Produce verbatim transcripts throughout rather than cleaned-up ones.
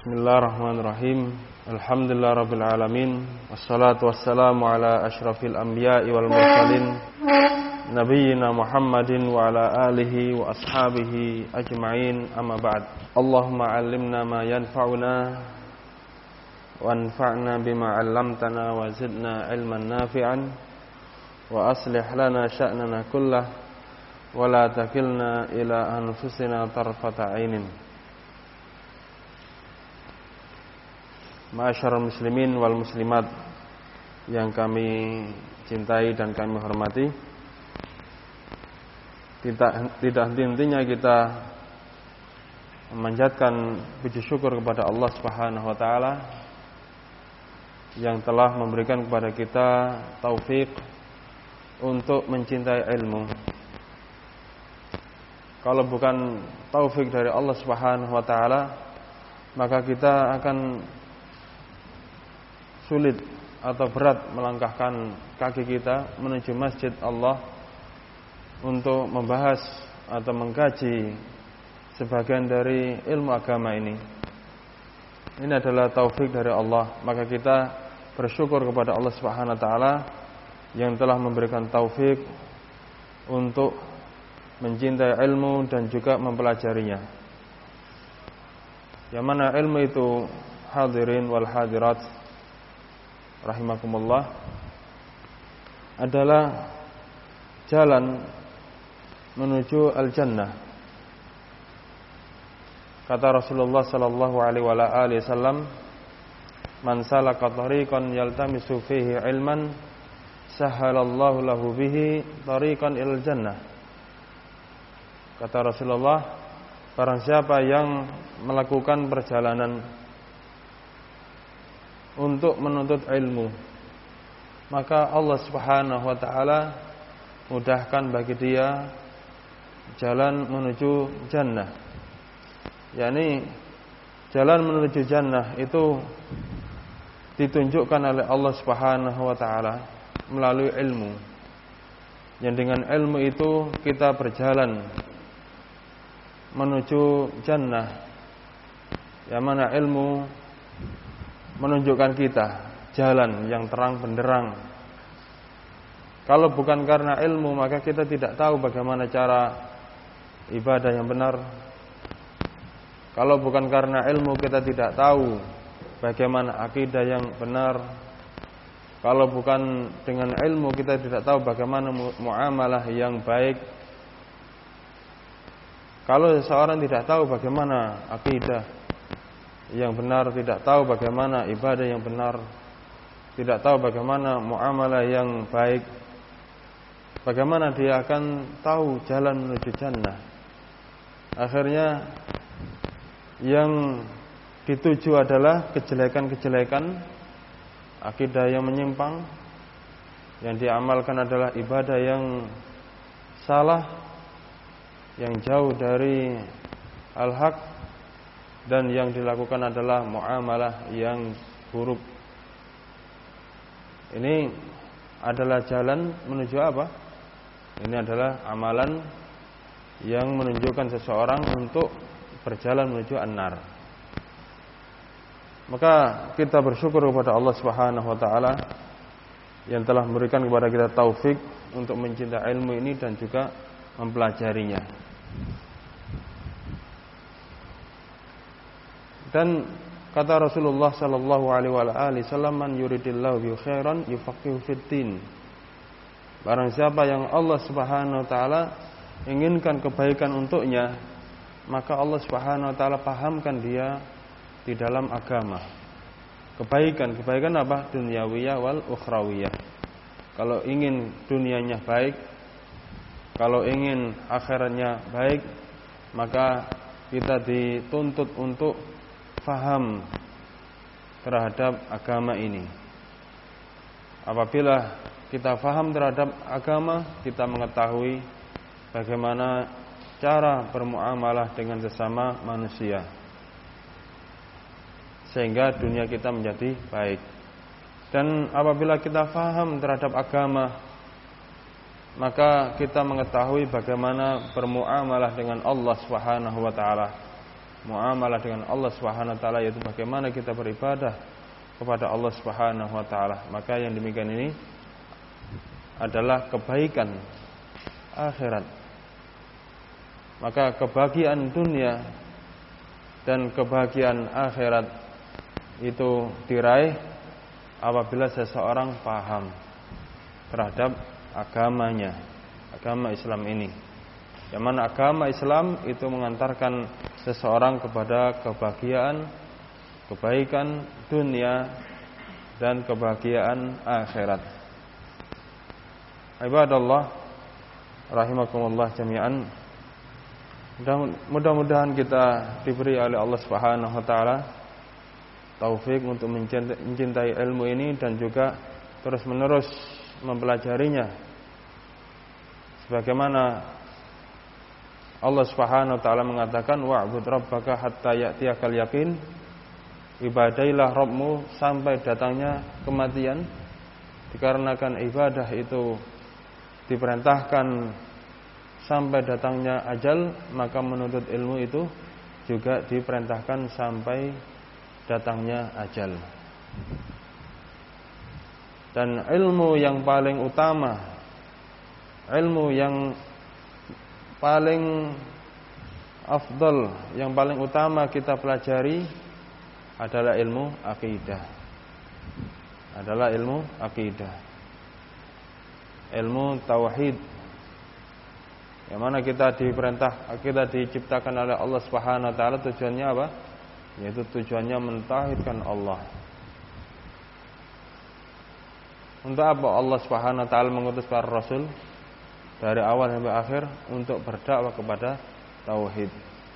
Bismillahirrahmanirrahim. Alhamdulillahirabbil alamin. Wassalatu wassalamu ala asyrafil anbiya'i wal mursalin nabiyyina Muhammadin wa ala alihi wa ashabihi ajma'in. Amma ba'd. Allahumma 'allimna ma yanfa'una wanfa'na bima 'allamtana wa zidna 'ilman nafi'an wa aslih lana sya'nana kullah wa la takilna ila anfusina tarfata 'ainin. Ma'asyiral muslimin wal muslimat yang kami cintai dan kami hormati, tidak tidak henti-hentinya kita memanjatkan puji syukur kepada Allah Subhanahu wa taala yang telah memberikan kepada kita taufik untuk mencintai ilmu. Kalau bukan taufik dari Allah Subhanahu wa taala, maka kita akan sulit atau berat melangkahkan kaki kita menuju masjid Allah untuk membahas atau mengkaji sebagian dari ilmu agama ini. Ini adalah taufik dari Allah, maka kita bersyukur kepada Allah Subhanahu wa taala yang telah memberikan taufik untuk mencintai ilmu dan juga mempelajarinya. Yang mana ilmu itu, hadirin wal hadirat rahimakumullah, adalah jalan menuju al-jannah. Kata Rasulullah sallallahu alaihi wasallam, "Man salaka tariqan yaltamisu fihi ilman, sahhalallahu lahu bihi tariqan ilal jannah." Kata Rasulullah, barang siapa yang melakukan perjalanan untuk menuntut ilmu, maka Allah Subhanahu wa taala mudahkan bagi dia jalan menuju jannah. yakni jalan menuju jannah itu ditunjukkan oleh Allah Subhanahu wa taala melalui ilmu. Yang dengan ilmu itu kita berjalan menuju jannah. Yang mana ilmu menunjukkan kita jalan yang terang benderang. Kalau bukan karena ilmu, maka kita tidak tahu bagaimana cara ibadah yang benar. Kalau bukan karena ilmu, kita tidak tahu bagaimana akidah yang benar. Kalau bukan dengan ilmu, kita tidak tahu bagaimana muamalah yang baik. Kalau seseorang tidak tahu bagaimana akidah yang benar, tidak tahu bagaimana ibadah yang benar, tidak tahu bagaimana muamalah yang baik, bagaimana dia akan tahu jalan menuju jannah? Akhirnya yang dituju adalah kejelekan-kejelekan, akidah yang menyimpang. Yang diamalkan adalah ibadah yang salah, yang jauh dari al-haq, dan yang dilakukan adalah muamalah yang buruk. Ini adalah jalan menuju apa? Ini adalah amalan yang menunjukkan seseorang untuk berjalan menuju an-nar. Maka kita bersyukur kepada Allah Subhanahu wa taala yang telah memberikan kepada kita taufik untuk mencintai ilmu ini dan juga mempelajarinya. Dan kata Rasulullah sallallahu alaihi wasallam, "Man yuridillahu bihi khairan yufaqihu fid-din." Barang siapa yang Allah Subhanahu wa taala inginkan kebaikan untuknya, maka Allah Subhanahu wa taala pahamkan dia di dalam agama. Kebaikan, kebaikan apa? Dunyawiyah wal ukhrawiyah. Kalau ingin dunianya baik, kalau ingin akhiratnya baik, maka kita dituntut untuk faham terhadap agama ini. Apabila kita faham terhadap agama, kita mengetahui bagaimana cara bermuamalah dengan sesama manusia, sehingga dunia kita menjadi baik. Dan apabila kita faham terhadap agama, maka kita mengetahui bagaimana bermuamalah dengan Allah Subhanahu wa taala. muamalah dengan Allah Subhanahu wa taala, yaitu bagaimana kita beribadah kepada Allah Subhanahu wa taala. Maka yang demikian ini adalah kebaikan akhirat. Maka kebahagiaan dunia dan kebahagiaan akhirat itu diraih apabila seseorang paham terhadap agamanya, agama Islam ini. Yang mana agama Islam itu mengantarkan seseorang kepada kebahagiaan, kebaikan dunia dan kebahagiaan akhirat. Ibadallah rahimakumullah jami'an. Mudah-mudahan kita diberi oleh Allah Subhanahu wa taala taufik untuk mencintai ilmu ini dan juga terus-menerus mempelajarinya. Sebagaimana Allah Subhanahu wa taala mengatakan wa'bud rabbaka hatta ya'tiyakal yaqin. Ibadailah Rabbmu sampai datangnya kematian. Dikarenakan ibadah itu diperintahkan sampai datangnya ajal, maka menuntut ilmu itu juga diperintahkan sampai datangnya ajal. Dan ilmu yang paling utama, ilmu yang paling afdal, yang paling utama kita pelajari adalah ilmu akidah. Adalah ilmu akidah. Ilmu tauhid. Yang mana kita diperintah, kita diciptakan oleh Allah Subhanahu wa taala, tujuannya apa? Yaitu tujuannya mentauhidkan Allah. Untuk apa Allah Subhanahu wa taala mengutus para rasul dari awal sampai akhir? Untuk berdakwah kepada tauhid.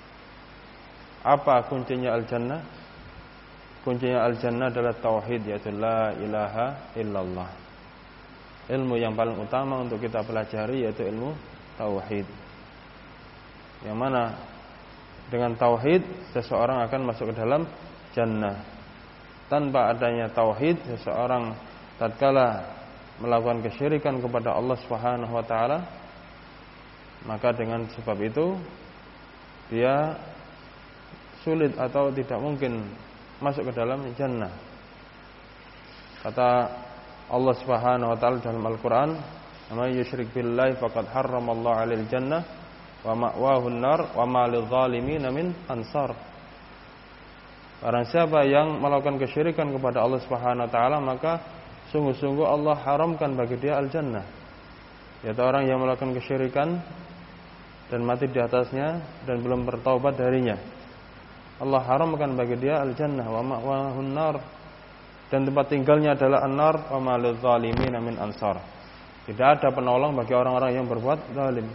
Apa kuncinya al-jannah? Kuncinya al-jannah adalah tauhid, yaitu la ilaha illallah. Ilmu yang paling utama untuk kita pelajari yaitu ilmu tauhid. Yang mana dengan tauhid seseorang akan masuk ke dalam jannah. Tanpa adanya tauhid, seseorang tatkala melakukan kesyirikan kepada Allah Subhanahu wa taala, maka dengan sebab itu dia sulit atau tidak mungkin masuk ke dalam jannah. Kata Allah Subhanahu wa taala dalam Al-Qur'an, "Man yusyrik billahi faqad harramallahu 'alal jannah wa ma'wahu an-nar wa ma lidh-dhalimin min ansar." Barang siapa yang melakukan kesyirikan kepada Allah Subhanahu wa taala, maka sungguh-sungguh Allah haramkan bagi dia al-jannah. Yaitu orang yang melakukan kesyirikan dan mati di atasnya dan belum bertaubat darinya, Allah haramkan bagi dia al-jannah wa ma'wahu an-nar, dan tempat tinggalnya adalah an-nar wa ma lidh-dhalimin min ansar. Tidak ada penolong bagi orang-orang yang berbuat zalim.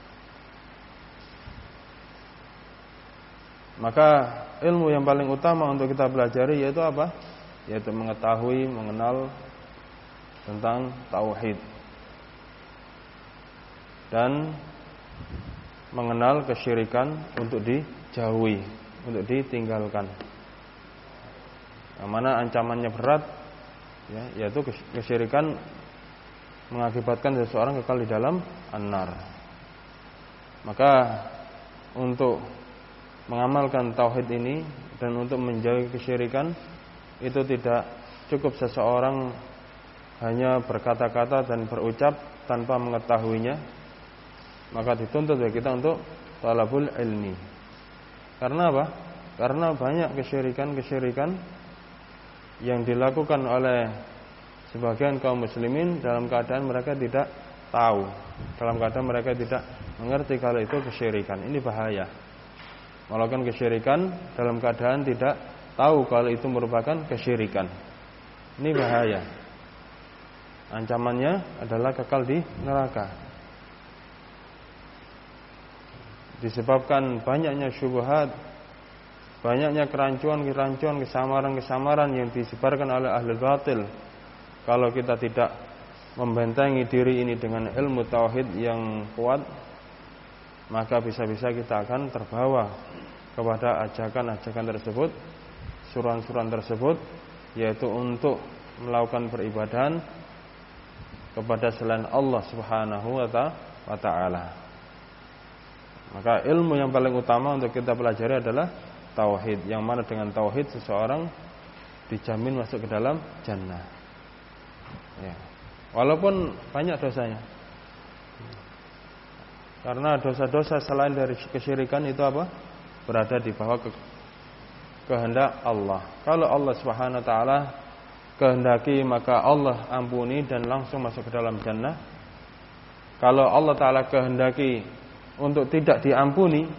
Maka ilmu yang paling utama untuk kita pelajari yaitu apa? Yaitu mengetahui, mengenal tentang tauhid dan mengenal kesyirikan untuk dijauhi, untuk ditinggalkan. Yang mana ancamannya berat, ya, yaitu kesyirikan mengakibatkan seseorang kekal di dalam an-nar. Maka untuk mengamalkan tauhid ini dan untuk menjauhi kesyirikan itu tidak cukup seseorang hanya berkata-kata dan berucap tanpa mengetahuinya. Maka dituntut bagi kita untuk talabul ilmi. Karena apa? Karena banyak kesyirikan-kesyirikan yang dilakukan oleh sebagian kaum muslimin dalam keadaan mereka tidak tahu, dalam keadaan mereka tidak mengerti kalau itu kesyirikan. Ini bahaya. Melakukan kesyirikan dalam keadaan tidak tahu kalau itu merupakan kesyirikan. Ini bahaya. Ancamannya adalah kekal di neraka. Disebabkan banyaknya syubhat, banyaknya kerancuan-kerancuan, kesamaran-kesamaran yang disebarkan oleh ahli batil. Kalau kita tidak membentengi diri ini dengan ilmu tauhid yang kuat, maka bisa-bisa kita akan terbawa kepada ajakan-ajakan tersebut, suruhan-suruhan tersebut, yaitu untuk melakukan peribadahan kepada selain Allah Subhanahu wa taala. Maka ilmu yang paling utama untuk kita pelajari adalah tauhid, yang mana dengan tauhid seseorang dijamin masuk ke dalam jannah. Ya. Walaupun banyak dosanya. Karena dosa-dosa selain dari kesyirikan itu apa? Berada di bawah ke kehendak Allah. Kalau Allah Subhanahu wa taala kehendaki, maka Allah ampuni dan langsung masuk ke dalam jannah. Kalau Allah taala kehendaki untuk tidak diampuni,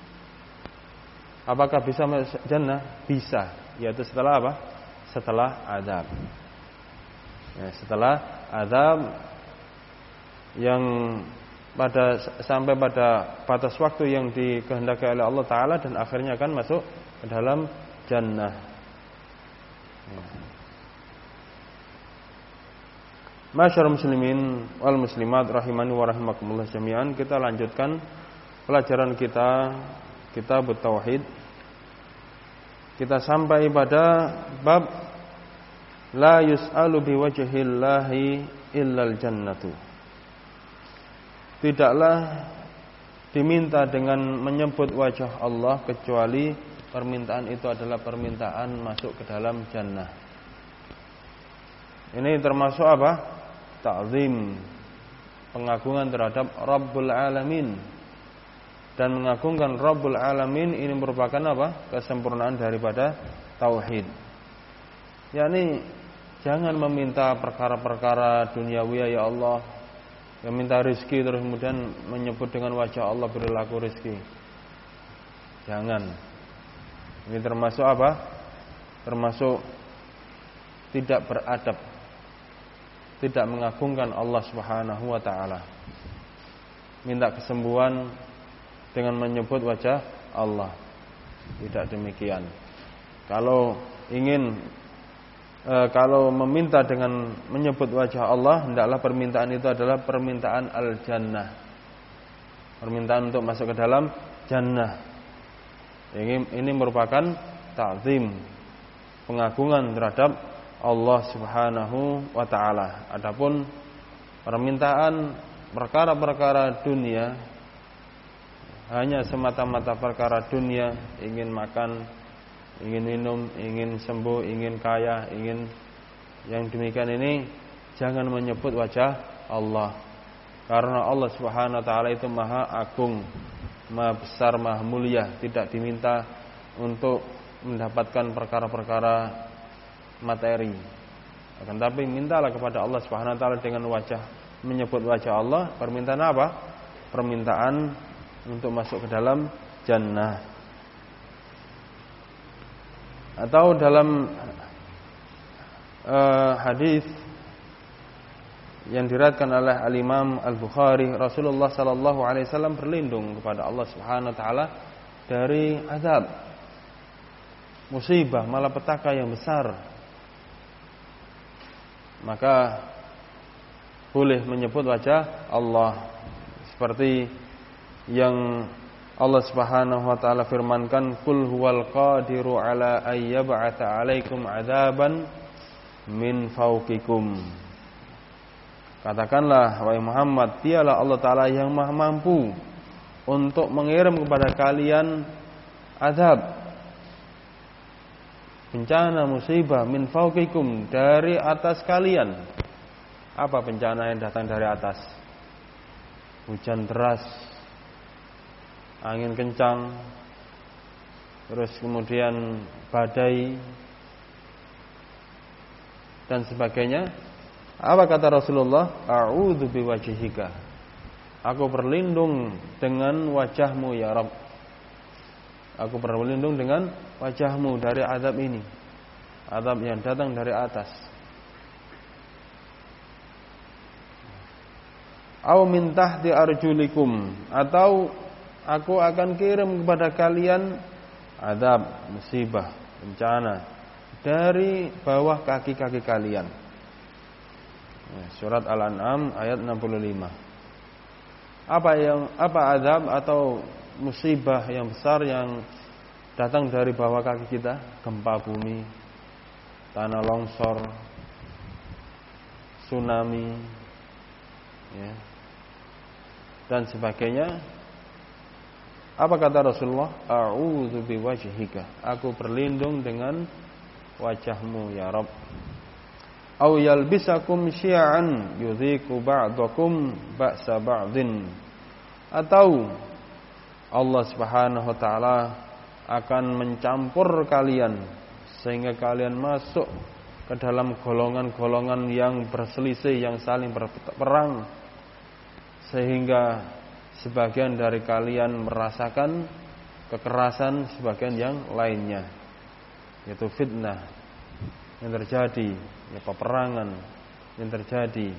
apakah bisa masuk jannah? Bisa, yaitu setelah apa? Setelah azab. Ya, setelah azab yang pada sampai pada batas waktu yang dikehendaki oleh Allah taala dan akhirnya akan masuk ke dalam jannah. Ya. Masyarul muslimin wal muslimat rahimani wa rahimakumullah jami'an, kita lanjutkan pelajaran kita kitab tauhid. Kita sampai pada bab la yus'alu biwajhillahi illal jannatu. Tidaklah diminta dengan menyebut wajah Allah kecuali permintaan itu adalah permintaan masuk ke dalam jannah. Ini termasuk apa? Ta'zim, pengagungan terhadap Rabbul Alamin. Dan mengagungkan Rabbul Alamin ini merupakan apa? Kesempurnaan daripada tauhid. yakni jangan meminta perkara-perkara duniawi, ya Allah, yang minta rizki terus kemudian menyebut dengan wajah Allah berilah aku rizki. Jangan. Ini termasuk apa? Termasuk tidak beradab, tidak mengagungkan Allah Subhanahu wa taala. Minta kesembuhan dengan menyebut wajah Allah. Tidak demikian. Kalau ingin e, kalau meminta dengan menyebut wajah Allah, hendaklah permintaan itu adalah permintaan al-jannah. Permintaan untuk masuk ke dalam jannah. Ini, ini merupakan ta'zim, pengagungan terhadap Allah Subhanahu wa taala. Adapun permintaan perkara-perkara dunia, hanya semata-mata perkara dunia, ingin makan, ingin minum, ingin sembuh, ingin kaya, ingin yang demikian ini, jangan menyebut wajah Allah. Karena Allah Subhanahu wa taala itu Maha Agung, Maha besar, Maha mulia, tidak diminta untuk mendapatkan perkara-perkara materi. Akan tapi mintalah kepada Allah Subhanahu wa taala dengan wajah, menyebut wajah Allah. Permintaan apa? Permintaan untuk masuk ke dalam jannah. Atau dalam uh, hadis yang diriwayatkan oleh Al-Imam Al-Bukhari, Rasulullah sallallahu alaihi wasallam berlindung kepada Allah Subhanahu wa taala dari azab, musibah, malapetaka yang besar. Maka boleh menyebut wajah Allah seperti yang Allah Subhanahu wa taala firmankan, "Qul huwal qadiru ala ayyab'atsa 'alaikum 'adzaban min fawqikum." Katakanlah wahai Muhammad, dialah Allah taala yang Maha mampu untuk mengirim kepada kalian azab, bencana, musibah, min fawqikum, dari atas kalian. Apa bencana yang datang dari atas? Hujan deras, angin kencang, terus kemudian badai dan sebagainya. Apa kata Rasulullah? A'udzu biwajhika. Aku berlindung dengan wajahmu ya Rabb. Aku berlindung dengan wajahmu dari azab ini, azab yang datang dari atas. Aw min tahti arjulikum, atau aku akan kirim kepada kalian azab, musibah, bencana dari bawah kaki-kaki kalian. Surat Al-An'am ayat enam puluh lima. Apa yang apa azab atau musibah yang besar yang datang dari bawah kaki kita? Gempa bumi, tanah longsor, tsunami, ya, dan sebagainya. Apa kata Rasulullah? A'udzu biwajhika. Aku berlindung dengan wajahmu ya Rabb. Aw yalbisakum syi'an yudhiku ba'dakum ba'sa ba'din. Atau Allah Subhanahu wa taala akan mencampur kalian sehingga kalian masuk ke dalam golongan-golongan yang berselisih, yang saling berperang, sehingga sebagian dari kalian merasakan kekerasan sebagian yang lainnya, yaitu fitnah yang terjadi, ya, peperangan yang terjadi.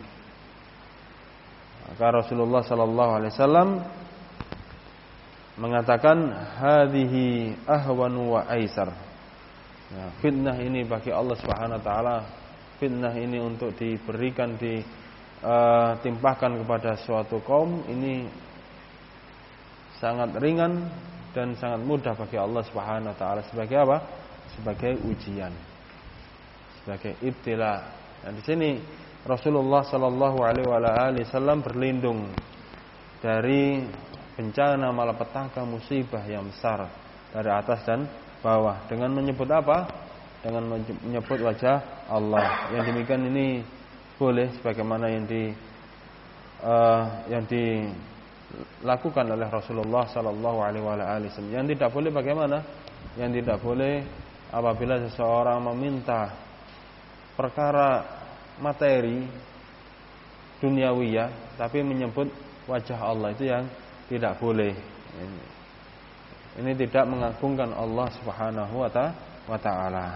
Maka Rasulullah sallallahu alaihi wasallam mengatakan hadhihi ahwanu wa aisar. Ya, fitnah ini bagi Allah Subhanahu wa taala, fitnah ini untuk diberikan ditimpahkan uh, kepada suatu kaum ini sangat ringan dan sangat mudah bagi Allah Subhanahu wa taala. Sebagai apa? Sebagai ujian, sebagai ibtila. Nah, di sini Rasulullah sallallahu alaihi wasallam berlindung dari bencana, malapetaka, musibah yang besar dari atas dan bawah dengan menyebut apa? Dengan menyebut wajah Allah. Yang demikian ini boleh sebagaimana yang di uh, yang dilakukan oleh Rasulullah sallallahu alaihi wasallam. Yang tidak boleh bagaimana? Yang tidak boleh apabila seseorang meminta perkara materi duniawiyah tapi menyebut wajah Allah, itu yang tidak boleh. Ini tidak mengagungkan Allah Subhanahu wa taala.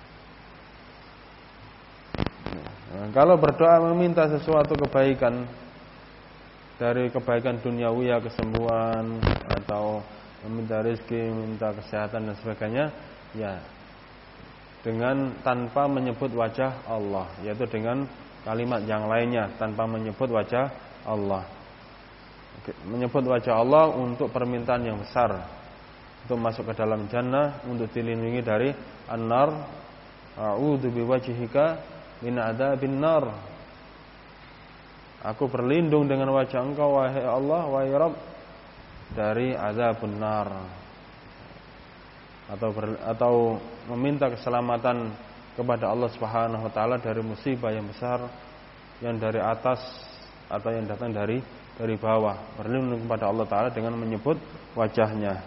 Nah, kalau berdoa meminta sesuatu kebaikan dari kebaikan duniawiyah, kesembuhan atau meminta rezeki, meminta kesehatan dan sebagainya, ya dengan tanpa menyebut wajah Allah, yaitu dengan kalimat yang lainnya tanpa menyebut wajah Allah. Menyebut wajah Allah untuk permintaan yang besar, untuk masuk ke dalam jannah, untuk dilindungi dari an-nar. A'udzu biwajhika min adzabin nar. Aku berlindung dengan wajah Engkau wahai Allah, wahai Rabb, dari azabun nar. Atau ber, atau meminta keselamatan kepada Allah Subhanahu wa taala dari musibah yang besar yang dari atas atau yang datang dari dari bawah. Berlindung kepada Allah taala dengan menyebut wajahnya.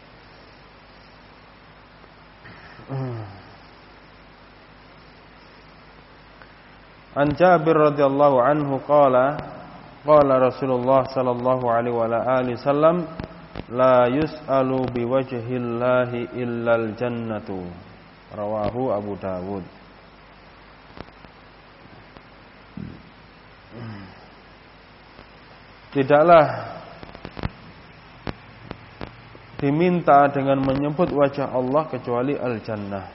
An Jabir radhiyallahu anhu qala qala Rasulullah sallallahu alaihi wa alihi wasallam la yus'alu biwajhillahi illal jannatu. Rawahu Abu Dawud. Tidaklah diminta dengan menyebut wajah Allah kecuali al-jannah.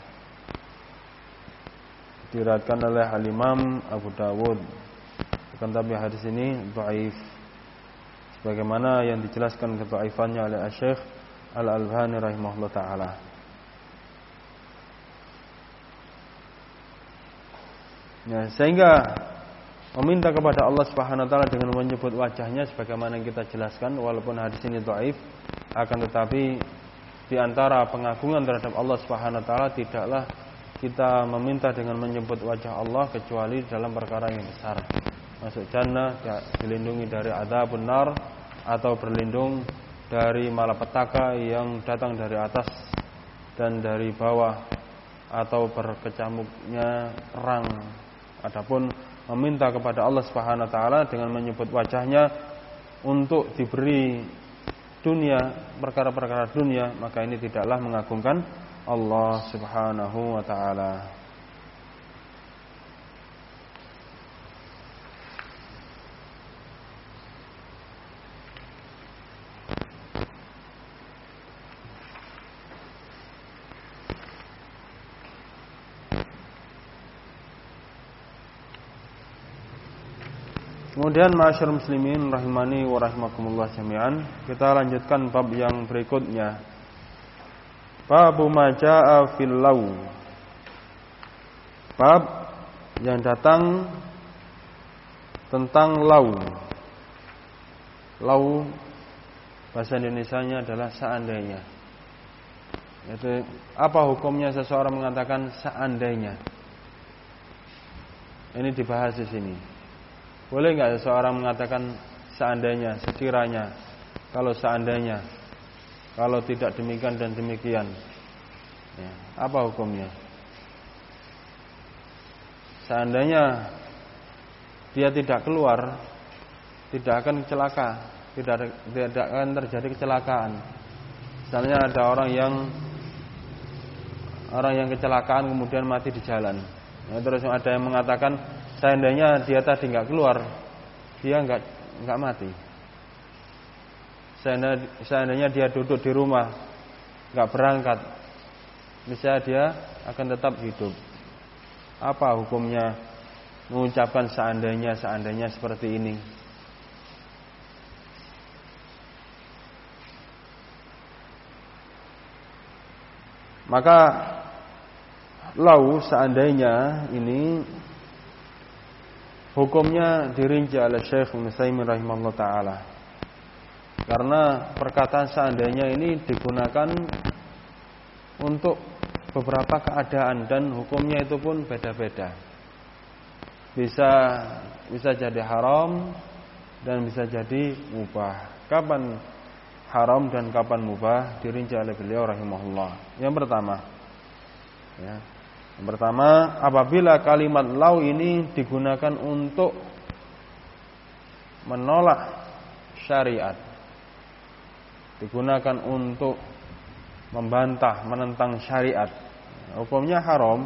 Diriwayatkan oleh Al-Imam Abu Dawud. Bukan, tapi hadis ini dhaif, sebagaimana yang dijelaskan kedhaifannya oleh Syekh Al-Albani rahimahullah taala. Ya, sehingga meminta kepada Allah Subhanahu wa taala dengan menyebut wajahnya sebagaimana yang kita jelaskan, walaupun hadis ini dhaif, akan tetapi di antara pengagungan terhadap Allah Subhanahu wa taala tidaklah kita meminta dengan menyebut wajah Allah kecuali dalam perkara yang besar, masuk jannah, ya, dilindungi dari adzabun nar, atau berlindung dari malapetaka yang datang dari atas dan dari bawah, atau berkecamuknya perang. Adapun meminta kepada Allah Subhanahu wa taala dengan menyebut wajahnya untuk diberi dunia, perkara-perkara dunia, maka ini tidaklah mengagungkan Allah Subhanahu wa taala. Kemudian ma'asyar muslimin rahimani wa rahimakumullah jami'an, kita lanjutkan bab yang berikutnya. Bab ma jaa'a fil law. Bab yang datang tentang law. Law Bahasa Indonesianya adalah seandainya. Itu apa hukumnya seseorang mengatakan seandainya? Ini dibahas di sini. Boleh nggak seseorang mengatakan seandainya, sekiranya, kalau seandainya, kalau tidak demikian dan demikian? Ya, apa hukumnya? Seandainya dia tidak keluar, tidak akan celaka, tidak tidak akan terjadi kecelakaan. Misalnya ada orang yang orang yang kecelakaan kemudian mati di jalan. Nah, terus ada yang mengatakan seandainya dia tadi nggak keluar, dia nggak nggak mati. Seandainya, seandainya dia duduk di rumah, nggak berangkat, misalnya dia akan tetap hidup. Apa hukumnya mengucapkan seandainya seandainya seperti ini? Maka lau seandainya ini hukumnya dirinci oleh Syekh Ibnu Utsaimin rahimahullah taala. Karena perkataan seandainya ini digunakan untuk beberapa keadaan dan hukumnya itu pun beda-beda. Bisa bisa jadi haram dan bisa jadi mubah. Kapan haram dan kapan mubah dirinci oleh beliau rahimahullah. Yang pertama, ya, yang pertama apabila kalimat lau ini digunakan untuk menolak syariat, digunakan untuk membantah, menentang syariat, hukumnya haram.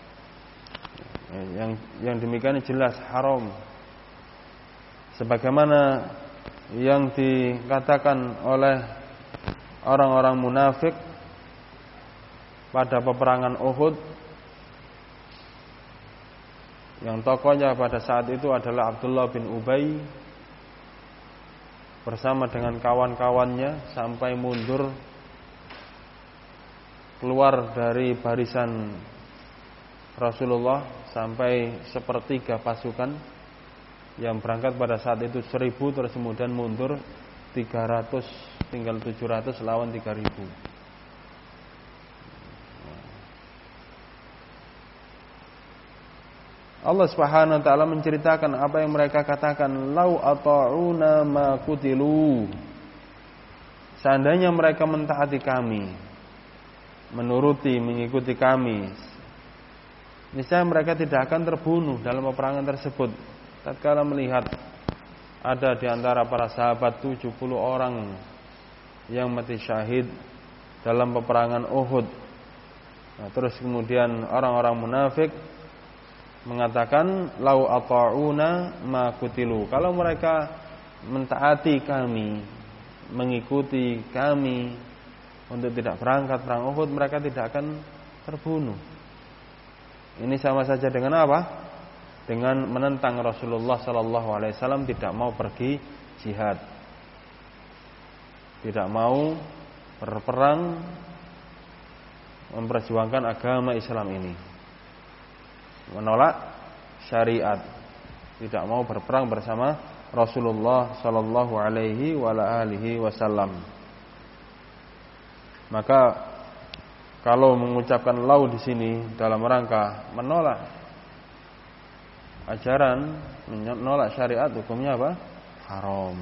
Yang yang demikian jelas haram. Sebagaimana yang dikatakan oleh orang-orang munafik pada peperangan Uhud, yang tokohnya pada saat itu adalah Abdullah bin Ubay bersama dengan kawan-kawannya sampai mundur keluar dari barisan Rasulullah sampai sepertiga pasukan yang berangkat pada saat itu seribu, terus kemudian mundur tiga ratus, tinggal tujuh ratus lawan tiga ribu. Allah Subhanahu wa taala menceritakan apa yang mereka katakan, lau ata'una ma kutilu. Seandainya mereka mentaati kami, menuruti, mengikuti kami, niscaya mereka tidak akan terbunuh dalam peperangan tersebut. Tatkala melihat ada di antara para sahabat tujuh puluh orang yang mati syahid dalam peperangan Uhud. Nah, terus kemudian orang-orang munafik mengatakan lau ata'una ma kutilu. Kalau mereka mentaati kami, mengikuti kami untuk tidak berangkat perang Uhud, mereka tidak akan terbunuh. Ini sama saja dengan apa? Dengan menentang Rasulullah sallallahu alaihi wasallam tidak mau pergi jihad, tidak mau berperang memperjuangkan agama Islam ini, menolak syariat, tidak mau berperang bersama Rasulullah sallallahu alaihi wasallam. Maka kalau mengucapkan lau di sini dalam rangka menolak ajaran, menolak syariat, hukumnya apa? Haram.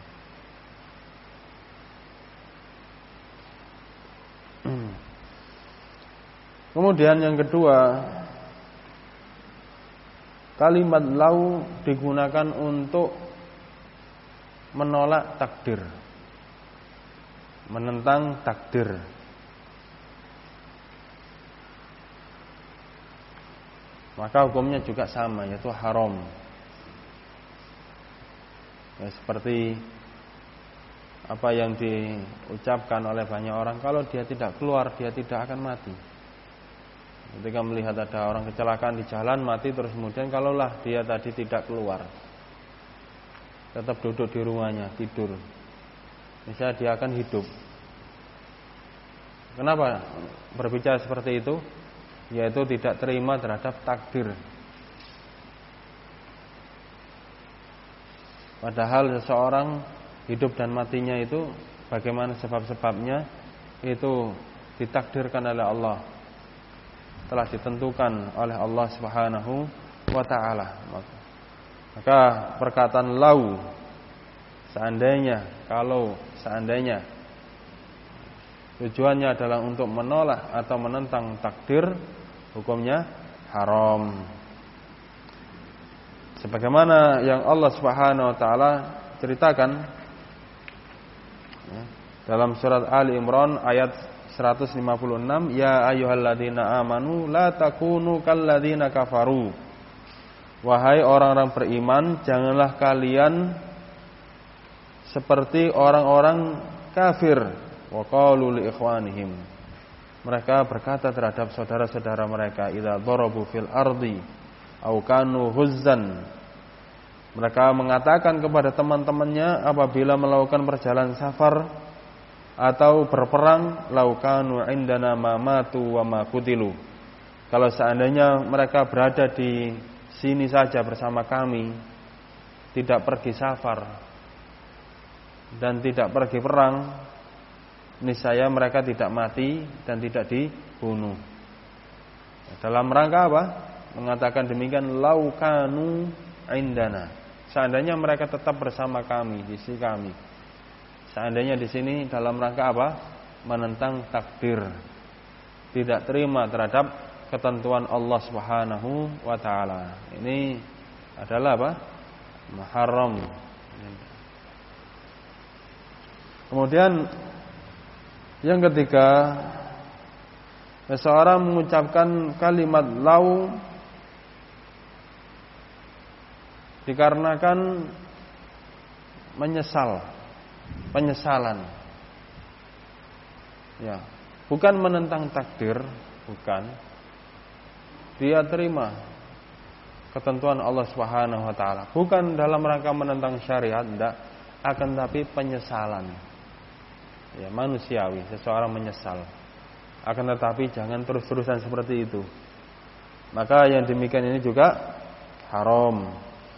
Kemudian yang kedua, kalimat lau digunakan untuk menolak takdir, menentang takdir. Maka hukumnya juga sama, yaitu haram. Ya, seperti apa yang diucapkan oleh banyak orang, kalau dia tidak keluar, dia tidak akan mati. Ketika melihat ada orang kecelakaan di jalan, mati, terus kemudian kalaulah dia tadi tidak keluar, tetap duduk di rumahnya, tidur, misalnya dia akan hidup. Kenapa berbicara seperti itu? Yaitu tidak terima terhadap takdir. Padahal seseorang hidup dan matinya itu bagaimana sebab-sebabnya itu ditakdirkan oleh Allah, telah ditentukan oleh Allah Subhanahu wa taala. Maka perkataan lau, seandainya, kalau, seandainya, tujuannya adalah untuk menolak atau menentang takdir, hukumnya haram. Sebagaimana yang Allah Subhanahu wa taala ceritakan ya, dalam surat Ali Imran ayat seratus lima puluh enam, ya ayyuhalladzina amanu la takunu kalladzina kafaru. Wahai orang-orang beriman, janganlah kalian seperti orang-orang kafir. Wa qalu li ikhwanihim, mereka berkata terhadap saudara-saudara mereka, idza darabu fil ardi au kanu huzzan, mereka mengatakan kepada teman-temannya apabila melakukan perjalanan safar atau berperang, laukanu indana ma matu wa ma qutilu, kalau seandainya mereka berada di sini saja bersama kami, tidak pergi safar dan tidak pergi perang, niscaya mereka tidak mati dan tidak dibunuh. Dalam rangka apa? Mengatakan demikian, laukanu indana, seandainya mereka tetap bersama kami, di sisi kami. Seandainya di sini dalam rangka apa? Menentang takdir, tidak terima terhadap ketentuan Allah Subhanahu wa taala. Ini adalah apa? Muharram. Kemudian yang ketiga, seseorang mengucapkan kalimat lau dikarenakan menyesal, penyesalan. Ya, bukan menentang takdir, bukan. Dia terima ketentuan Allah Subhanahu wa taala, bukan dalam rangka menentang syariat, tidak, akan tapi penyesalan. Ya, manusiawi, seseorang menyesal. Akan tetapi jangan terus-terusan seperti itu. Maka yang demikian ini juga haram.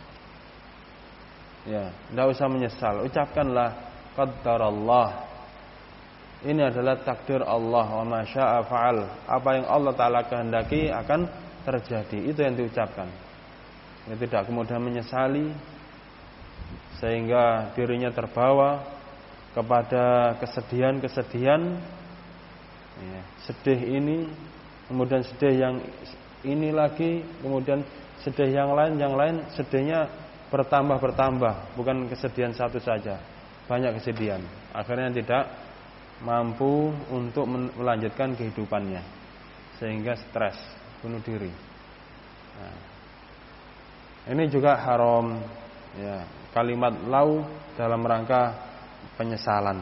Ya, tidak usah menyesal. Ucapkanlah qaddarallah. Ini adalah takdir Allah, wa ma syaa fa'al. Apa yang Allah taala kehendaki akan terjadi. Itu yang diucapkan. Ya, tidak kemudian menyesali sehingga dirinya terbawa kepada kesedihan-kesedihan, ya, sedih ini, kemudian sedih yang ini lagi, kemudian sedih yang lain, yang lain sedihnya bertambah-bertambah, bukan kesedihan satu saja, banyak kesedihan. Akhirnya tidak mampu untuk melanjutkan kehidupannya, sehingga stres, bunuh diri. Nah, ini juga haram, ya, kalimat lau dalam rangka penyesalan.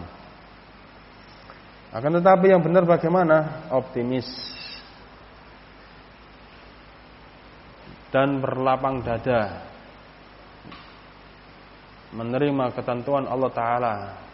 Akan tetapi yang benar bagaimana? Optimis dan berlapang dada, menerima ketentuan Allah Ta'ala,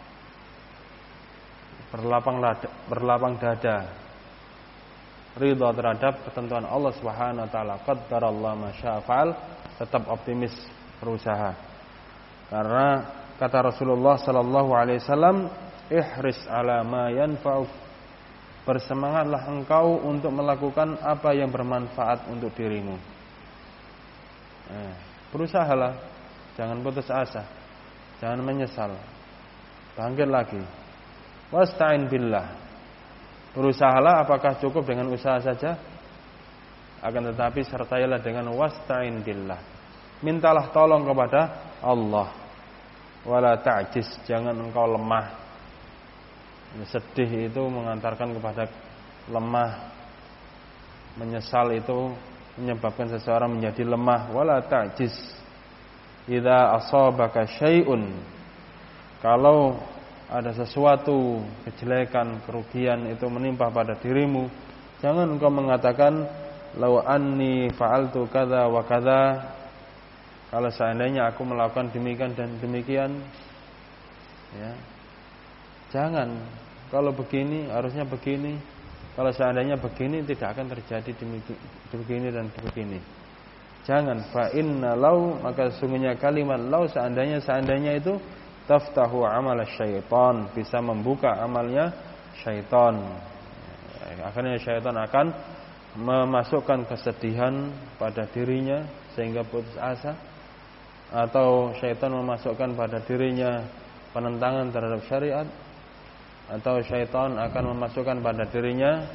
berlapang dada, berlapang dada, ridha terhadap ketentuan Allah Subhanahu Wa Ta'ala. Qaddarallahu ma syaa fa'al, tetap optimis, berusaha. Karena kata Rasulullah sallallahu alaihi wasallam, ihris ala ma yanfa'uk, bersemangatlah engkau untuk melakukan apa yang bermanfaat untuk dirimu. Eh, berusahalah, jangan putus asa, jangan menyesal, bangkit lagi. Wasta'in billah, berusahalah. Apakah cukup dengan usaha saja? Akan tetapi sertailah dengan wasta'in billah, mintalah tolong kepada Allah. Wala ta'jiz, jangan engkau lemah. Sedih itu mengantarkan kepada lemah. Menyesal itu menyebabkan seseorang menjadi lemah. Wala ta'jiz. Idza asabaka syai'un, kalau ada sesuatu kejelekan, kerugian itu menimpa pada dirimu, jangan engkau mengatakan law anni fa'altu kadza wa kadza, kalau seandainya aku melakukan demikian dan demikian, ya, jangan. Kalau begini harusnya begini. Kalau seandainya begini tidak akan terjadi begini dan begini. Jangan. Fa inna lau, maka sesungguhnya kalimat lau, seandainya seandainya itu taftahu amal syaitan, bisa membuka amalnya syaitan. Akhirnya syaitan akan memasukkan kesedihan pada dirinya sehingga putus asa, atau syaitan memasukkan pada dirinya penentangan terhadap syariat, atau syaitan akan memasukkan pada dirinya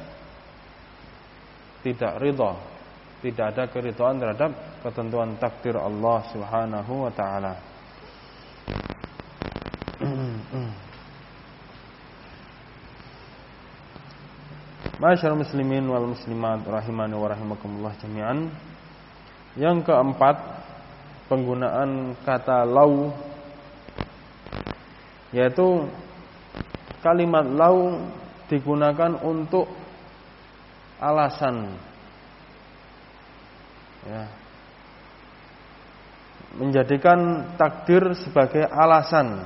tidak ridha, tidak ada keridhaan terhadap ketentuan takdir Allah Subhanahu wa taala. Masyaallah muslimin wal muslimat rahimani wa rahimakumullah jami'an. Yang keempat, penggunaan kata lau, yaitu kalimat lau digunakan untuk alasan, ya, menjadikan takdir sebagai alasan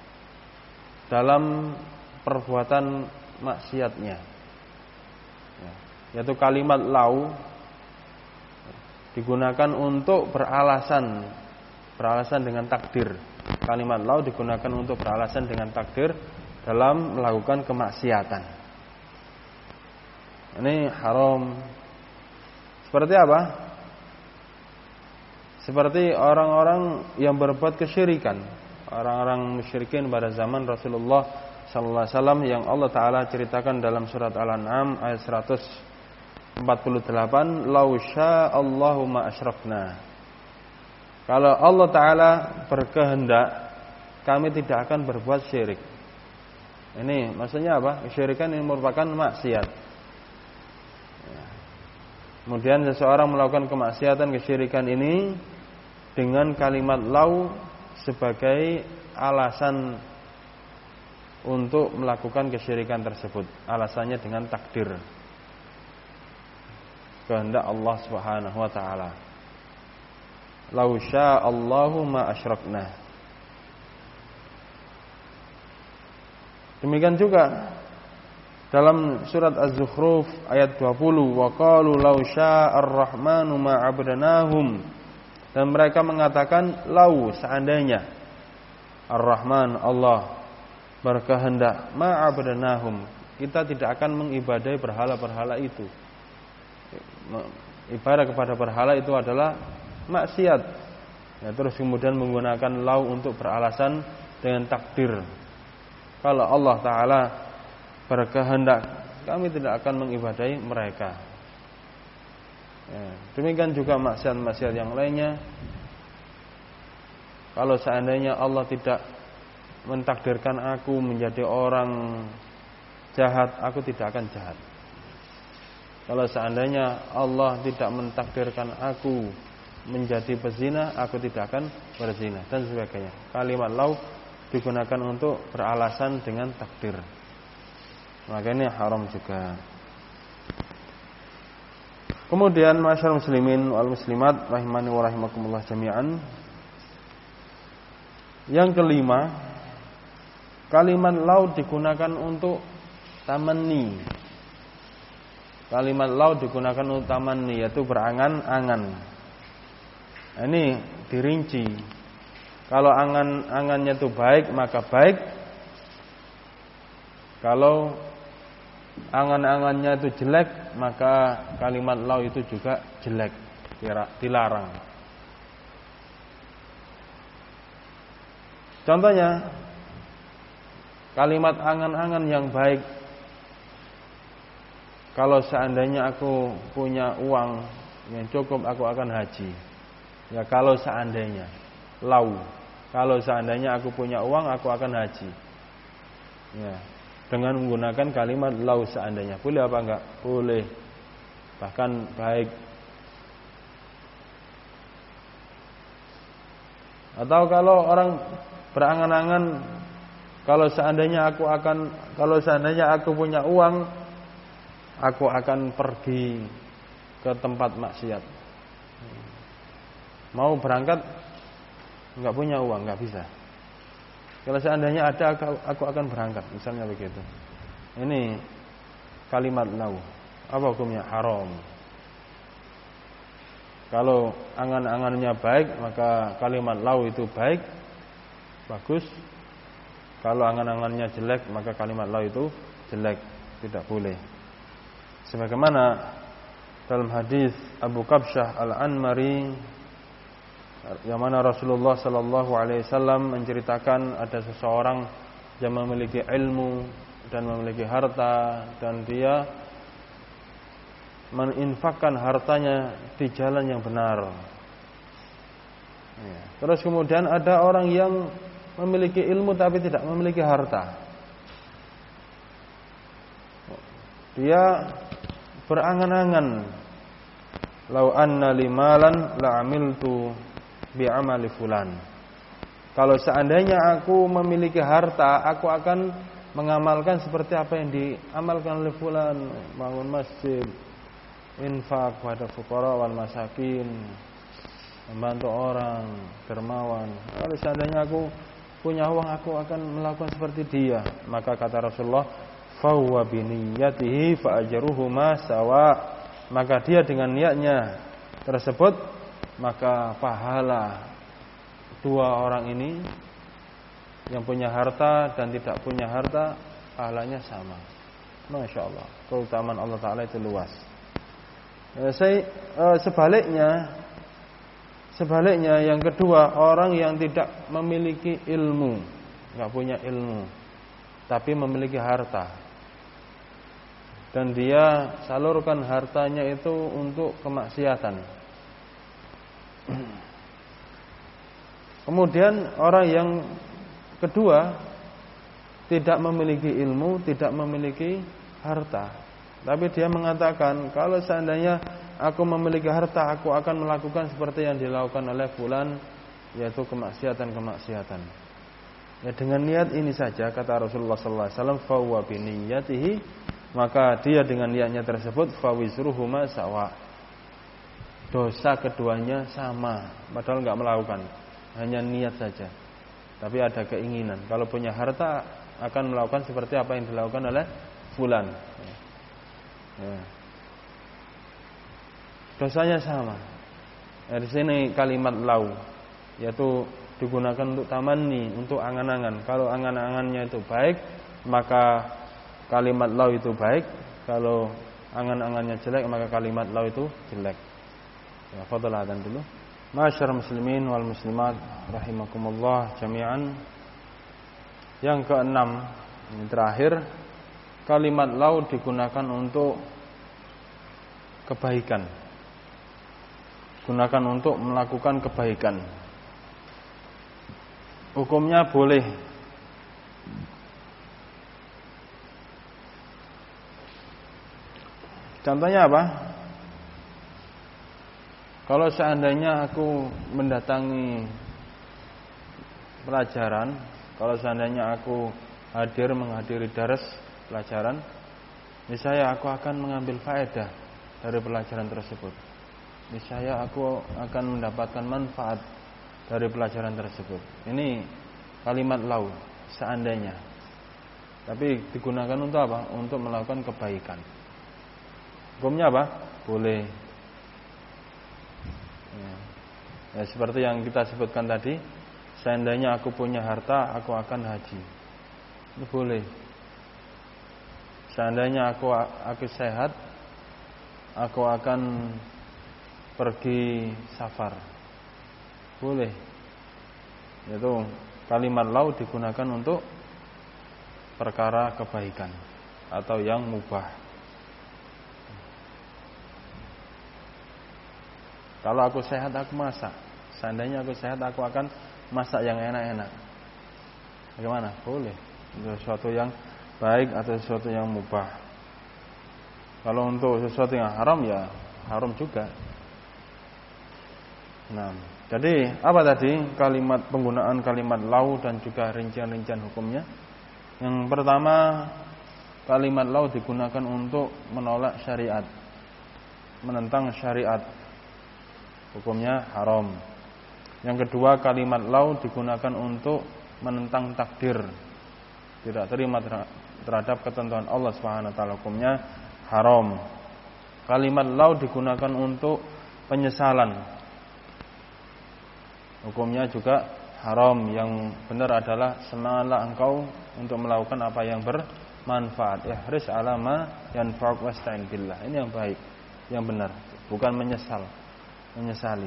dalam perbuatan maksiatnya, ya, yaitu kalimat lau digunakan untuk beralasan, beralasan dengan takdir. Kalimat lau digunakan untuk beralasan dengan takdir dalam melakukan kemaksiatan. Ini haram. Seperti apa? Seperti orang-orang yang berbuat kesyirikan, orang-orang musyrikin pada zaman Rasulullah sallallahu alaihi wasallam yang Allah taala ceritakan dalam surat Al-An'am ayat seratus empat puluh delapan, "Lau sya'allahu ma asyrakna." Kalau Allah taala berkehendak, kami tidak akan berbuat syirik. Ini maksudnya apa? Kesyirikan ini merupakan maksiat. Kemudian seseorang melakukan kemaksiatan kesyirikan ini dengan kalimat lau sebagai alasan untuk melakukan kesyirikan tersebut. Alasannya dengan takdir, kehendak Allah Subhanahu wa taala. Lau sya'allahu ma asyrakna. Demikian juga dalam surat Az-Zukhruf ayat dua puluh, wa qalu law sya'ar rahmanu ma 'abadnahum. Dan mereka mengatakan, lau seandainya Ar-Rahman Allah berkehendak, ma 'abadnahum, kita tidak akan mengibadai berhala-berhala itu. Ibadah kepada berhala itu adalah maksiat. Ya, terus kemudian menggunakan lau untuk beralasan dengan takdir. Kalau Allah Ta'ala berkehendak, kami tidak akan mengibadahi mereka. Ya, demikian juga maksiat-maksiat yang lainnya. Kalau seandainya Allah tidak mentakdirkan aku menjadi orang jahat, aku tidak akan jahat. Kalau seandainya Allah tidak mentakdirkan aku menjadi pezina, aku tidak akan berzina, dan sebagainya. Kalimat lau digunakan untuk beralasan dengan takdir. Maka ini haram juga. Kemudian masyarakat muslimin wal muslimat rahimani wa rahimakumullah jami'an. Yang kelima, kalimat lau digunakan untuk tamanni. Kalimat lau digunakan untuk tamanni, yaitu berangan-angan. Ini dirinci. Kalau angan-angannya itu baik, maka baik. Kalau angan-angannya itu jelek, maka kalimat lau itu juga jelek, dilarang. Contohnya, kalimat angan-angan yang baik. Kalau seandainya aku punya uang yang cukup, aku akan haji. Ya, kalau seandainya lau, kalau seandainya aku punya uang, aku akan haji. Ya, dengan menggunakan kalimat lau seandainya. Boleh apa enggak? Boleh. Bahkan baik. Atau kalau orang berangan-angan, kalau seandainya aku akan, kalau seandainya aku punya uang, aku akan pergi ke tempat maksiat. Mau berangkat, enggak punya uang, enggak bisa. Kalau seandainya ada, aku akan berangkat, misalnya begitu. Ini kalimat lau. Apa hukumnya? Haram. Kalau angan-angannya baik, maka kalimat lau itu baik, bagus. Kalau angan-angannya jelek, maka kalimat lau itu jelek, tidak boleh. Sebagaimana dalam hadis Abu Qabsyah Al-Anmari, yang mana Rasulullah sallallahu alaihi wasallam menceritakan ada seseorang yang memiliki ilmu dan memiliki harta, dan dia meninfakkan hartanya di jalan yang benar. Terus kemudian ada orang yang memiliki ilmu tapi tidak memiliki harta. Dia berangan-angan, lau anna limalan la amiltu bi amali fulan. Kalau seandainya aku memiliki harta, aku akan mengamalkan seperti apa yang diamalkan oleh fulan, bangun masjid, infak pada fuqara wal masakin, membantu orang, dermawan. Kalau seandainya aku punya uang, aku akan melakukan seperti dia. Maka kata Rasulullah, fawwa biniyatihi fa ajruhuma sawa. Maka dia dengan niatnya tersebut, maka pahala dua orang ini, yang punya harta dan tidak punya harta, pahalanya sama. Masya Allah, keutamaan Allah Ta'ala itu luas. Saya, sebaliknya Sebaliknya yang kedua, orang yang tidak memiliki ilmu, nggak punya ilmu, tapi memiliki harta, dan dia salurkan hartanya itu untuk kemaksiatan. Kemudian orang yang kedua tidak memiliki ilmu, tidak memiliki harta, tapi dia mengatakan, kalau seandainya aku memiliki harta, aku akan melakukan seperti yang dilakukan oleh fulan, yaitu kemaksiatan-kemaksiatan. Ya, dengan niat ini saja, kata Rasulullah sallallahu alaihi wasallam, fawwa biniyatihi, maka dia dengan niatnya tersebut, fawizruhuma sawa. Dosa keduanya sama, padahal enggak melakukan, hanya niat saja. Tapi ada keinginan, kalau punya harta akan melakukan seperti apa yang dilakukan oleh fulan. Ya. Dosanya sama. Dari sini kalimat lau, yaitu digunakan untuk tamanni, untuk angan-angan. Kalau angan-angannya itu baik, maka kalimat lau itu baik. Kalau angan-angannya jelek, maka kalimat lau itu jelek. Ya, fadhal adzan dulu. Ma'asyiral muslimin wal muslimat rahimakumullah jami'an. Yang keenam, ini terakhir, kalimat lau digunakan untuk kebaikan. Gunakan untuk melakukan kebaikan. Hukumnya boleh. Contohnya apa? Kalau seandainya aku mendatangi pelajaran, kalau seandainya aku hadir menghadiri daras pelajaran, niscaya aku akan mengambil faedah dari pelajaran tersebut. Niscaya aku akan mendapatkan manfaat dari pelajaran tersebut. Ini kalimat lau, seandainya. Tapi digunakan untuk apa? Untuk melakukan kebaikan. Hukumnya apa? Boleh. Ya. Ya, seperti yang kita sebutkan tadi, seandainya aku punya harta, aku akan haji. Itu boleh. Seandainya aku aku sehat, aku akan pergi safar. Boleh. Itu kalimat lau digunakan untuk perkara kebaikan atau yang mubah. Kalau aku sehat, aku masak. Seandainya aku sehat, aku akan masak yang enak-enak. Bagaimana? Boleh. Itu sesuatu yang baik atau sesuatu yang mubah. Kalau untuk sesuatu yang haram, ya haram juga. Nah, jadi apa tadi kalimat, penggunaan kalimat lau dan juga rincian-rincian hukumnya? Yang pertama, kalimat lau digunakan untuk menolak syariat, menentang syariat, hukumnya haram. Yang kedua, kalimat lau digunakan untuk menentang takdir, tidak terima terhadap ketentuan Allah Subhanahu wa taala, hukumnya haram. Kalimat lau digunakan untuk penyesalan, hukumnya juga haram. Yang benar adalah semangatlah engkau untuk melakukan apa yang bermanfaat. Ihris ala ma yanfa'uk wasta'in billah. Ini yang baik, yang benar, bukan menyesal, menyesali.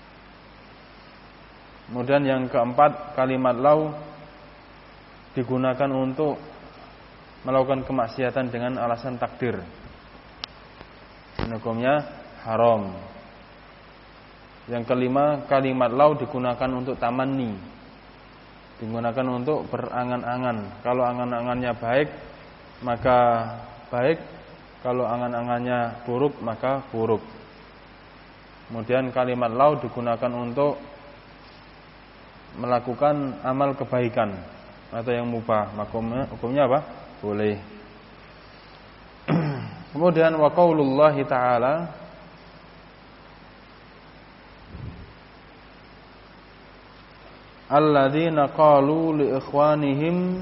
Kemudian yang keempat, kalimat lau digunakan untuk melakukan kemaksiatan dengan alasan takdir. Hukumnya haram. Yang kelima, kalimat lau digunakan untuk tamanni, digunakan untuk berangan-angan. Kalau angan-angannya baik, maka baik. Kalau angan-angannya buruk, maka buruk. Kemudian kalimat lau digunakan untuk melakukan amal kebaikan atau yang mubah. Hukumnya, hukumnya apa? Boleh. Kemudian wa qaulullahi ta'ala, alladzina qalu li ikhwanihim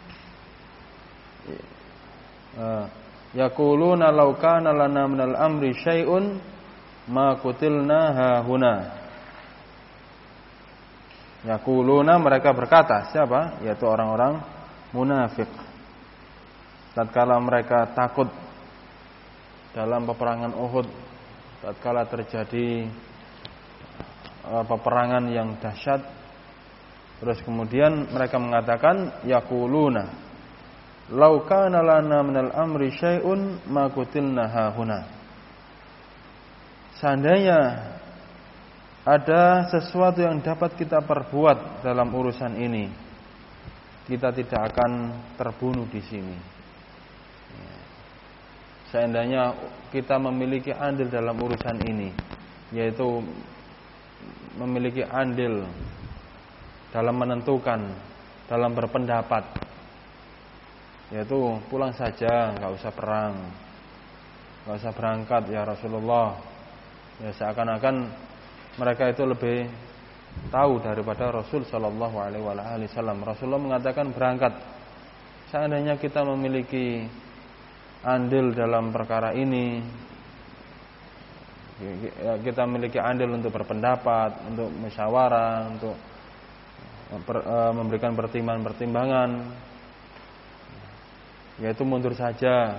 yaquluna law kana lana minal amri syai'un ma qutilna hahuna. Yaquluna, mereka berkata, siapa? Yaitu orang-orang munafik. Tatkala mereka takut dalam peperangan Uhud, tatkala terjadi peperangan yang dahsyat, terus kemudian mereka mengatakan, yaquluna law kana lana minal amri syai'un ma qutilna hahuna. Seandainya ada sesuatu yang dapat kita perbuat dalam urusan ini, kita tidak akan terbunuh di sini. Seandainya kita memiliki andil dalam urusan ini, yaitu memiliki andil dalam menentukan, dalam berpendapat, yaitu pulang saja, nggak usah perang, nggak usah berangkat ya Rasulullah. Ya, seakan-akan mereka itu lebih tahu daripada Rasul Shallallahu Alaihi Wasallam. Rasulullah mengatakan berangkat. Seandainya kita memiliki andil dalam perkara ini, kita memiliki andil untuk berpendapat, untuk musyawarah, untuk memberikan pertimbangan-pertimbangan, yaitu mundur saja,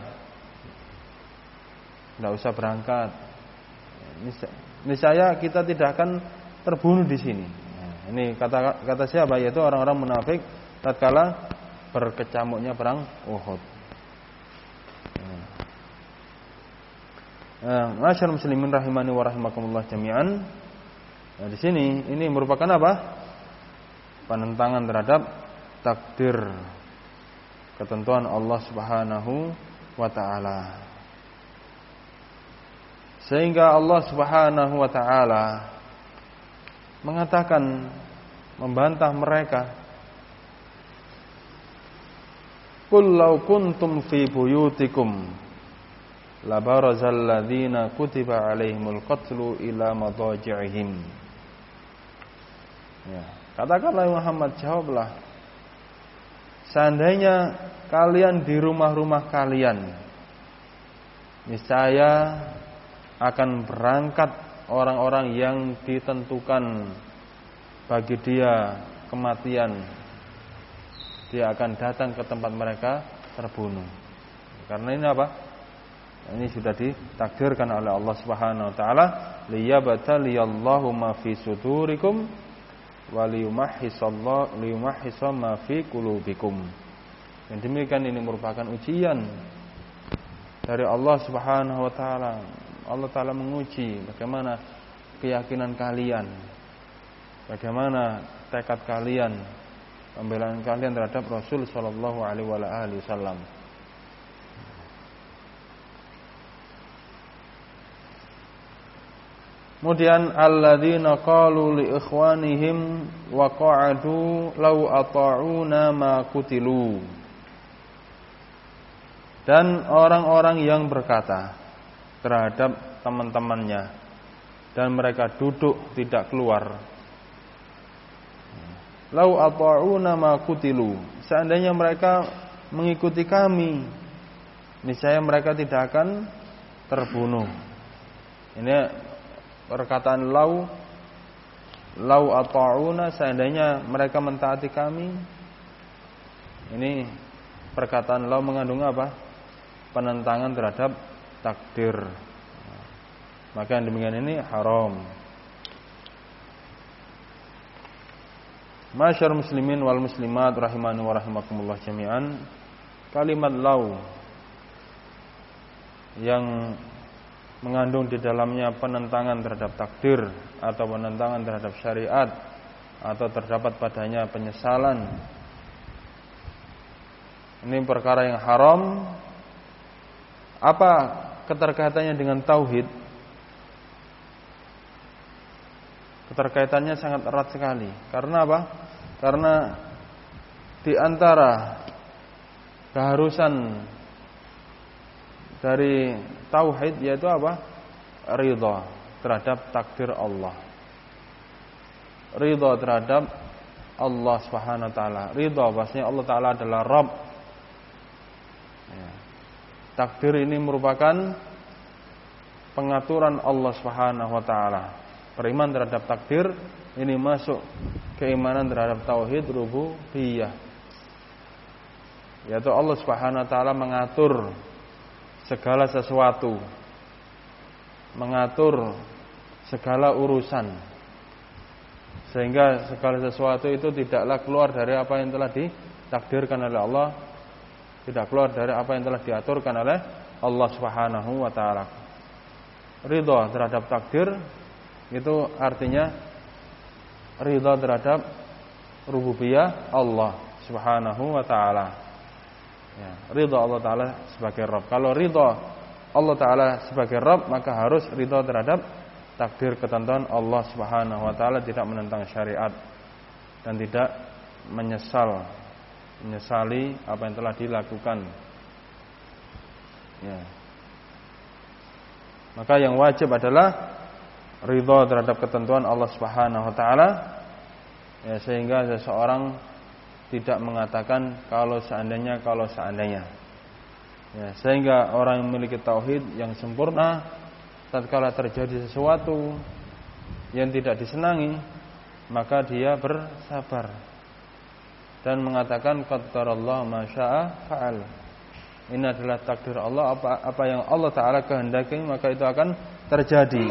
tidak usah berangkat. Niscaya kita tidak akan terbunuh di sini. Ini kata kata siapa? Yaitu orang-orang munafik tatkala berkecamuknya perang Uhud. Nah, masyaallah muslimin rahimani wa rahimakumullah jami'an. Nah, di sini ini merupakan apa? Penentangan terhadap takdir, ketentuan Allah Subhanahu wa taala. Sehingga Allah Subhanahu wa taala mengatakan, membantah mereka, qul law kuntum fi buyutikum labarazal ladzina kutiba alaihimul qatlu ila madaji'ihim. Ya, katakanlah Muhammad, jawablah, seandainya kalian di rumah-rumah kalian, niscaya akan berangkat orang-orang yang ditentukan bagi dia kematian. Dia akan datang ke tempat mereka terbunuh. Karena ini apa? Ini sudah ditakdirkan oleh Allah Subhanahu wa taala, liyabtaliyallahu ma fi sudurikum wa liyumahhisallahu liyumahhisa ma fi qulubikum. Dan demikian ini merupakan ujian dari Allah Subhanahu wa taala. Allah taala menguji bagaimana keyakinan kalian, bagaimana tekad kalian, pembelaan kalian terhadap Rasul sallallahu alaihi wasallam. Kemudian alladzina qalu li ikhwanihim wa qa'adu law ata'una ma kutilu. Dan orang-orang yang berkata terhadap teman-temannya dan mereka duduk tidak keluar, law ata'una ma kutilu, seandainya mereka mengikuti kami, niscaya mereka tidak akan terbunuh. Ini perkataan lau lau ata'una, seandainya mereka mentaati kami. Ini perkataan lau mengandung apa? Penentangan terhadap takdir. Maka yang demikian ini haram. Masyarul muslimin wal muslimat rahimani wa rahimakumullah jami'an. Kalimat lau yang mengandung di dalamnya penentangan terhadap takdir atau penentangan terhadap syariat atau terdapat padanya penyesalan, ini perkara yang haram. Apa keterkaitannya dengan tauhid? Keterkaitannya sangat erat sekali. Karena apa? Karena di antara keharusan dari tauhid yaitu apa? Ridha terhadap takdir Allah. Ridha terhadap Allah Subhanahu wa taala. Ridha bahwasanya Allah taala adalah Rabb. Ya. Takdir ini merupakan pengaturan Allah Subhanahu wa taala. Beriman terhadap takdir ini masuk keimanan terhadap tauhid rububiyah. Yaitu Allah Subhanahu wa taala mengatur segala sesuatu, mengatur segala urusan, sehingga segala sesuatu itu tidaklah keluar dari apa yang telah ditakdirkan oleh Allah, tidak keluar dari apa yang telah diaturkan oleh Allah Subhanahu wa taala. Ridha terhadap takdir itu artinya ridha terhadap rububiyah Allah Subhanahu wa taala. Ya, ridha Allah taala sebagai Rabb. Kalau ridha Allah taala sebagai Rabb, maka harus ridha terhadap takdir ketentuan Allah Subhanahu wa taala, tidak menentang syariat dan tidak menyesal menyesali apa yang telah dilakukan. Ya. Maka yang wajib adalah ridha terhadap ketentuan Allah Subhanahu wa taala, ya, sehingga seseorang tidak mengatakan kalau seandainya kalau seandainya. Ya, sehingga orang yang memiliki tauhid yang sempurna, tatkala terjadi sesuatu yang tidak disenangi, maka dia bersabar dan mengatakan qadarallahu ma syaa fa'al. Ini adalah takdir Allah, apa apa yang Allah taala kehendaki maka itu akan terjadi.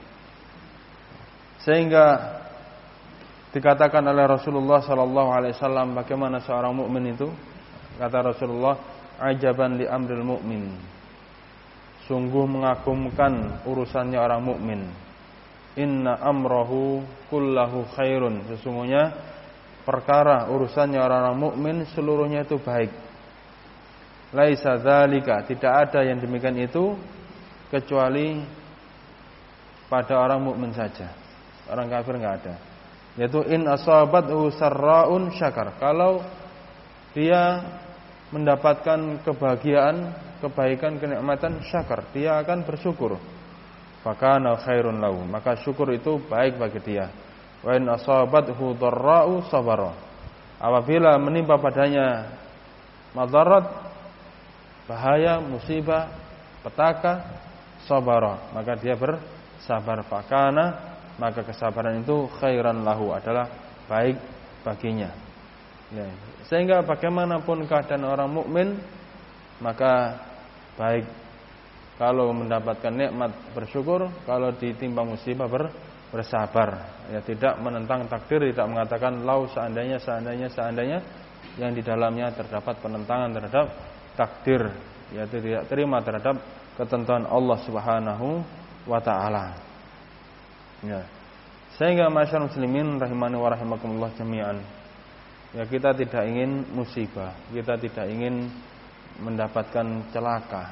Sehingga dikatakan oleh Rasulullah sallallahu alaihi wasallam bagaimana seorang mukmin itu, kata Rasulullah, ajaban li amril mukmin. Sungguh mengagumkan urusannya orang mukmin. Inna amrahu kullahu khairun. Sesungguhnya perkara urusannya orang-orang mukmin seluruhnya itu baik. Laisa dzalika, tidak ada yang demikian itu kecuali pada orang mukmin saja. Orang kafir enggak ada. Yaitu in asabathu sarraun syakar. Kalau dia mendapatkan kebahagiaan, kebaikan, kenikmatan, syakar, dia akan bersyukur. Fakana khairun lahu, maka syukur itu baik bagi dia. Wa in asabathu dharra'u sabara. Apabila menimpa padanya madarat, bahaya, musibah, petaka, sabara, maka dia bersabar. Fakana, maka kesabaran itu khairan lahu, adalah baik baginya. Ya. Sehingga bagaimanapun keadaan orang mukmin, maka baik kalau mendapatkan nikmat bersyukur, kalau ditimpa musibah ber, bersabar. Ya, tidak menentang takdir, tidak mengatakan lau seandainya seandainya seandainya, yang di dalamnya terdapat penentangan terhadap takdir, yaitu tidak terima terhadap ketentuan Allah Subhanahu wa taala. Ya. Sehingga masyarakat muslimin rahimani wa rahimakumullah jami'an, ya, kita tidak ingin musibah, kita tidak ingin mendapatkan celaka.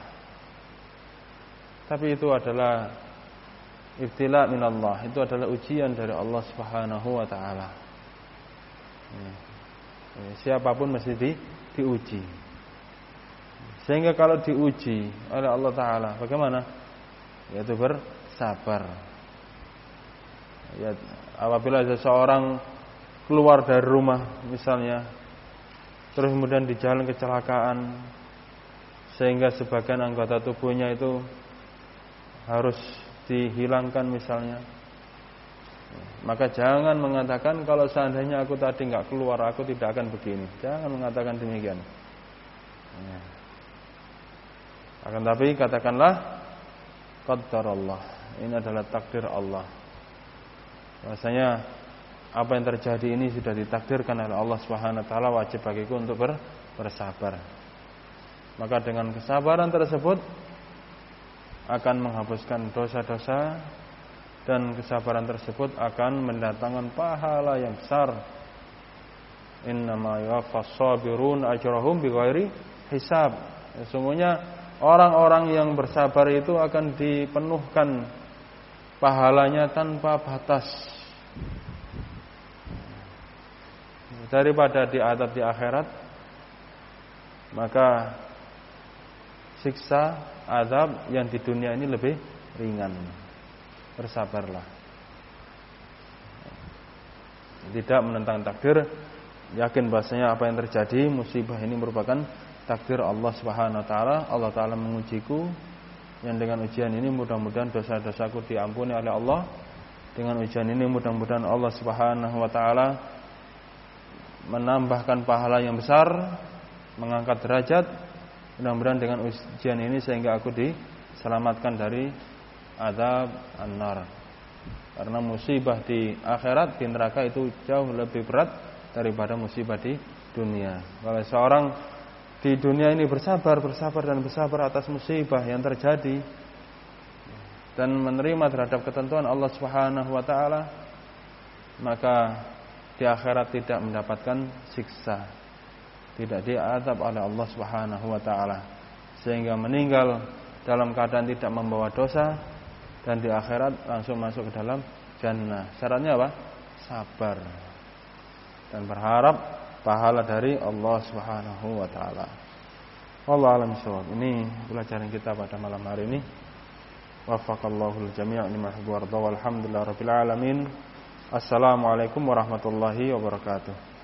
Tapi itu adalah ibtila minallah, itu adalah ujian dari Allah Subhanahu wa taala. Ya. Ya, siapapun mesti di, diuji. Sehingga kalau diuji oleh Allah taala, bagaimana? Yaitu bersabar. Ya, apabila seseorang keluar dari rumah misalnya, terus kemudian di jalan kecelakaan, sehingga sebagian anggota tubuhnya itu harus dihilangkan misalnya, Maka jangan mengatakan kalau seandainya aku tadi nggak keluar aku tidak akan begini. Jangan mengatakan demikian. Ya. Akan tapi katakanlah qadarullah. Ini adalah takdir Allah. Bahasanya apa yang terjadi ini sudah ditakdirkan oleh Allah Subhanahu wa taala, wajib bagiku untuk ber, bersabar. Maka dengan kesabaran tersebut akan menghapuskan dosa-dosa, dan kesabaran tersebut akan mendatangkan pahala yang besar. Innama yuwaffas sabirun ajrahum bighairi hisab. Sesungguhnya orang-orang yang bersabar itu akan dipenuhkan pahalanya tanpa batas. Daripada diadab di akhirat, maka siksa azab yang di dunia ini lebih ringan. Bersabarlah. Tidak menentang takdir, yakin bahasanya apa yang terjadi musibah ini merupakan takdir Allah Subhanahu wa taala. Allah taala mengujiku, yang dengan ujian ini mudah-mudahan dosa-dosaku diampuni oleh Allah. Dengan ujian ini mudah-mudahan Allah Subhanahu wa taala menambahkan pahala yang besar, mengangkat derajat. Mudah-mudahan dengan ujian ini sehingga aku diselamatkan dari azab an-nar. Karena musibah di akhirat, di neraka itu jauh lebih berat daripada musibah di dunia. Kalau seorang di dunia ini bersabar, bersabar dan bersabar atas musibah yang terjadi dan menerima terhadap ketentuan Allah Subhanahu wa taala, maka di akhirat tidak mendapatkan siksa, tidak diazab oleh Allah Subhanahu wa taala, sehingga meninggal dalam keadaan tidak membawa dosa, dan di akhirat langsung masuk ke dalam jannah. Syaratnya apa? Sabar dan berharap pahala dari Allah Subhanahu wa taala. Wallahu a'lam bishawab. Ini pelajaran kita pada malam hari ini. Waffaqallahu al-jami' lima yuhibbu wa yarda. Walhamdulillahirabbil alamin. Assalamualaikum warahmatullahi wabarakatuh.